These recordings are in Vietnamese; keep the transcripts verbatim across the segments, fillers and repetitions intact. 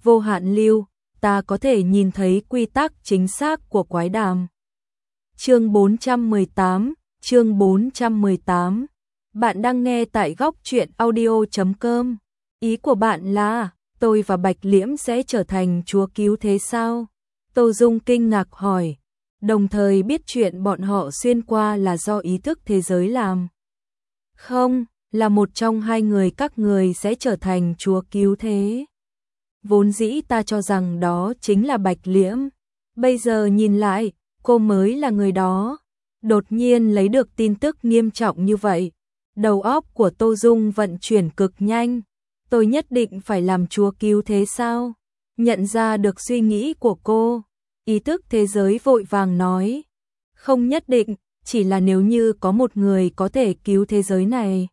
vô hạn lưu, ta có thể nhìn thấy quy tắc chính xác của quái đàm. Chương bốn trăm mười tám, chương bốn trăm mười tám. Bạn đang nghe tại góc truyện audio chấm com. Ý của bạn là, tôi và Bạch Liễm sẽ trở thành chúa cứu thế sao? Tô Dung kinh ngạc hỏi, đồng thời biết chuyện bọn họ xuyên qua là do ý thức thế giới làm. Không, là một trong hai người các người sẽ trở thành chúa cứu thế. Vốn dĩ ta cho rằng đó chính là Bạch Liễm. Bây giờ nhìn lại, cô mới là người đó. Đột nhiên lấy được tin tức nghiêm trọng như vậy. Đầu óc của Tô Dung vận chuyển cực nhanh. Tôi nhất định phải làm chúa cứu thế sao? Nhận ra được suy nghĩ của cô. Ý thức thế giới vội vàng nói. Không nhất định, chỉ là nếu như có một người có thể cứu thế giới này.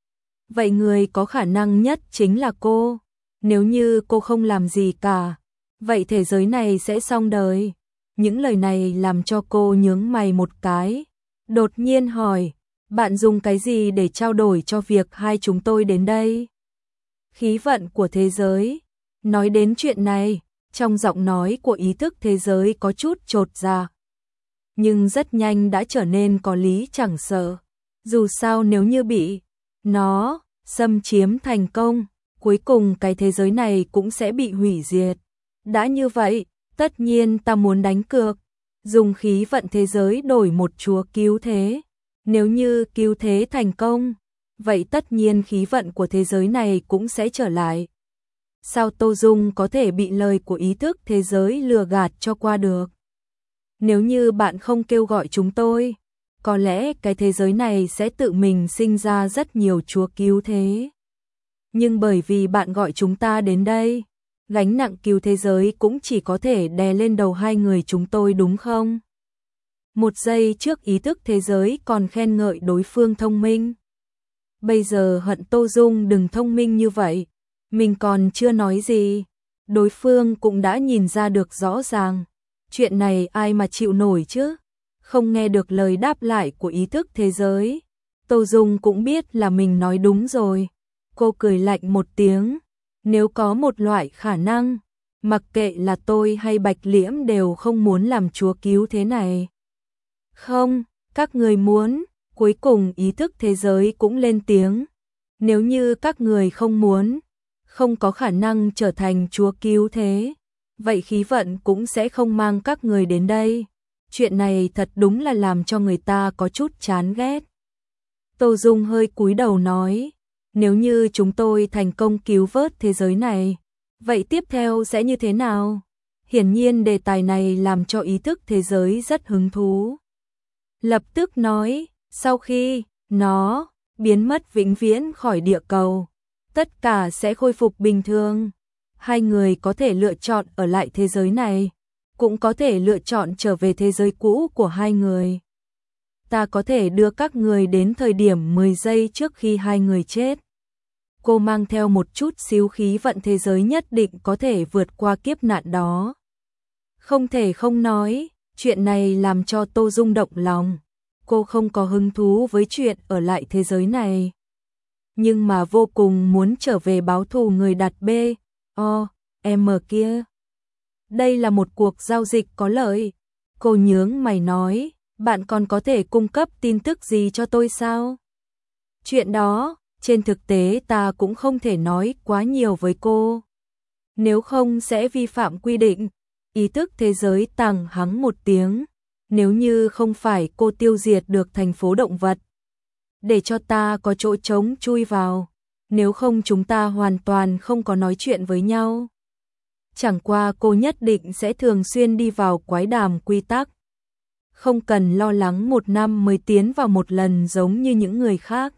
Vậy người có khả năng nhất chính là cô. Nếu như cô không làm gì cả, vậy thế giới này sẽ xong đời. Những lời này làm cho cô nhướng mày một cái. Đột nhiên hỏi, bạn dùng cái gì để trao đổi cho việc hai chúng tôi đến đây? Khí vận của thế giới. Nói đến chuyện này, trong giọng nói của ý thức thế giới có chút chột dạ. Nhưng rất nhanh đã trở nên có lý chẳng sợ. Dù sao nếu như bị nó xâm chiếm thành công, cuối cùng cái thế giới này cũng sẽ bị hủy diệt. Đã như vậy, tất nhiên ta muốn đánh cược, dùng khí vận thế giới đổi một chúa cứu thế. Nếu như cứu thế thành công, vậy tất nhiên khí vận của thế giới này cũng sẽ trở lại. Sao Tô Dung có thể bị lời của ý thức thế giới lừa gạt cho qua được? Nếu như bạn không kêu gọi chúng tôi, có lẽ cái thế giới này sẽ tự mình sinh ra rất nhiều chúa cứu thế. Nhưng bởi vì bạn gọi chúng ta đến đây, gánh nặng cứu thế giới cũng chỉ có thể đè lên đầu hai người chúng tôi đúng không? Một giây trước ý thức thế giới còn khen ngợi đối phương thông minh. Bây giờ hận Tô Dung đừng thông minh như vậy. Mình còn chưa nói gì, đối phương cũng đã nhìn ra được rõ ràng. Chuyện này ai mà chịu nổi chứ? Không nghe được lời đáp lại của ý thức thế giới. Tô Dung cũng biết là mình nói đúng rồi. Cô cười lạnh một tiếng. Nếu có một loại khả năng, mặc kệ là tôi hay Bạch Liễm đều không muốn làm chúa cứu thế này. Không, các người muốn. Cuối cùng ý thức thế giới cũng lên tiếng. Nếu như các người không muốn, không có khả năng trở thành chúa cứu thế, vậy khí vận cũng sẽ không mang các người đến đây. Chuyện này thật đúng là làm cho người ta có chút chán ghét. Tô Dung hơi cúi đầu nói, nếu như chúng tôi thành công cứu vớt thế giới này, vậy tiếp theo sẽ như thế nào? Hiển nhiên đề tài này làm cho ý thức thế giới rất hứng thú. Lập tức nói, sau khi nó biến mất vĩnh viễn khỏi địa cầu, tất cả sẽ khôi phục bình thường. Hai người có thể lựa chọn ở lại thế giới này, cũng có thể lựa chọn trở về thế giới cũ của hai người. Ta có thể đưa các người đến thời điểm mười giây trước khi hai người chết. Cô mang theo một chút xíu khí vận thế giới nhất định có thể vượt qua kiếp nạn đó. Không thể không nói, chuyện này làm cho Tô Dung động lòng. Cô không có hứng thú với chuyện ở lại thế giới này, nhưng mà vô cùng muốn trở về báo thù người đặt B, O, M kia. Đây là một cuộc giao dịch có lợi. Cô nhướng mày nói, bạn còn có thể cung cấp tin tức gì cho tôi sao? Chuyện đó, trên thực tế ta cũng không thể nói quá nhiều với cô. Nếu không sẽ vi phạm quy định. Ý thức thế giới tằng hắng một tiếng. Nếu như không phải cô tiêu diệt được thành phố động vật, để cho ta có chỗ trống chui vào, nếu không chúng ta hoàn toàn không có nói chuyện với nhau. Chẳng qua cô nhất định sẽ thường xuyên đi vào quái đàm quy tắc. Không cần lo lắng một năm mới tiến vào một lần giống như những người khác.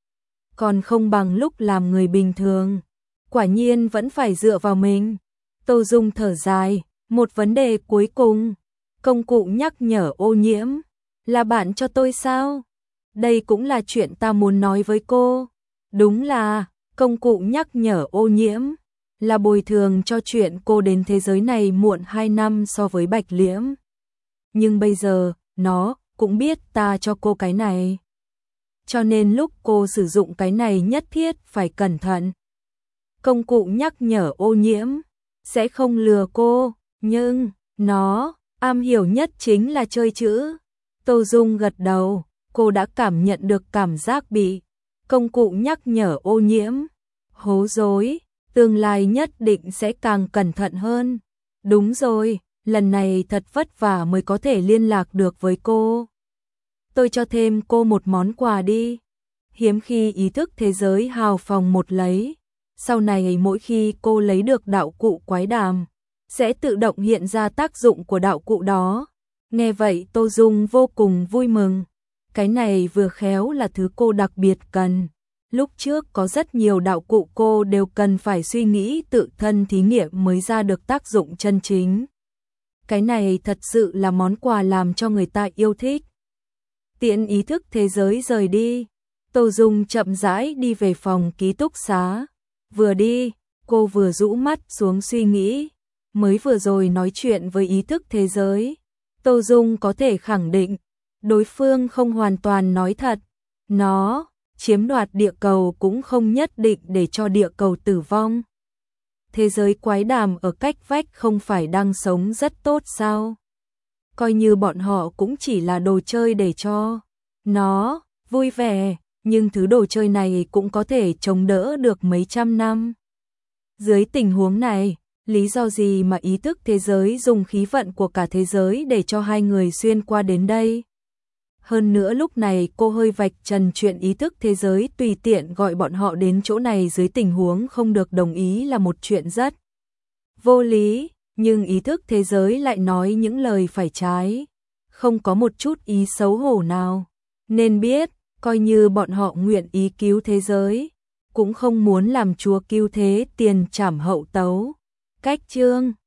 Còn không bằng lúc làm người bình thường. Quả nhiên vẫn phải dựa vào mình. Tô Dung thở dài, một vấn đề cuối cùng. Công cụ nhắc nhở ô nhiễm, là bạn cho tôi sao? Đây cũng là chuyện ta muốn nói với cô. Đúng là, công cụ nhắc nhở ô nhiễm, là bồi thường cho chuyện cô đến thế giới này muộn hai năm so với Bạch Liễm. Nhưng bây giờ, nó cũng biết ta cho cô cái này. Cho nên lúc cô sử dụng cái này nhất thiết phải cẩn thận. Công cụ nhắc nhở ô nhiễm, sẽ không lừa cô, nhưng nó am hiểu nhất chính là chơi chữ. Tô Dung gật đầu, cô đã cảm nhận được cảm giác bị công cụ nhắc nhở ô nhiễm, hố rối, tương lai nhất định sẽ càng cẩn thận hơn. Đúng rồi, lần này thật vất vả mới có thể liên lạc được với cô. Tôi cho thêm cô một món quà đi. Hiếm khi ý thức thế giới hào phóng một lấy. Sau này mỗi khi cô lấy được đạo cụ quái đàm, sẽ tự động hiện ra tác dụng của đạo cụ đó. Nghe vậy Tô Dung vô cùng vui mừng. Cái này vừa khéo là thứ cô đặc biệt cần. Lúc trước có rất nhiều đạo cụ cô đều cần phải suy nghĩ tự thân thí nghiệm mới ra được tác dụng chân chính. Cái này thật sự là món quà làm cho người ta yêu thích. Tiễn ý thức thế giới rời đi, Tô Dung chậm rãi đi về phòng ký túc xá. Vừa đi, cô vừa rũ mắt xuống suy nghĩ. Mới vừa rồi nói chuyện với ý thức thế giới, Tô Dung có thể khẳng định, đối phương không hoàn toàn nói thật. Nó chiếm đoạt địa cầu cũng không nhất định để cho địa cầu tử vong. Thế giới quái đàm ở cách vách không phải đang sống rất tốt sao? Coi như bọn họ cũng chỉ là đồ chơi để cho nó vui vẻ, nhưng thứ đồ chơi này cũng có thể chống đỡ được mấy trăm năm. Dưới tình huống này, lý do gì mà ý thức thế giới dùng khí vận của cả thế giới để cho hai người xuyên qua đến đây? Hơn nữa lúc này cô hơi vạch trần chuyện ý thức thế giới tùy tiện gọi bọn họ đến chỗ này dưới tình huống không được đồng ý là một chuyện rất vô lý, nhưng ý thức thế giới lại nói những lời phải trái, không có một chút ý xấu hổ nào. Nên biết, coi như bọn họ nguyện ý cứu thế giới, cũng không muốn làm chúa cứu thế tiền trảm hậu tấu. Cách chương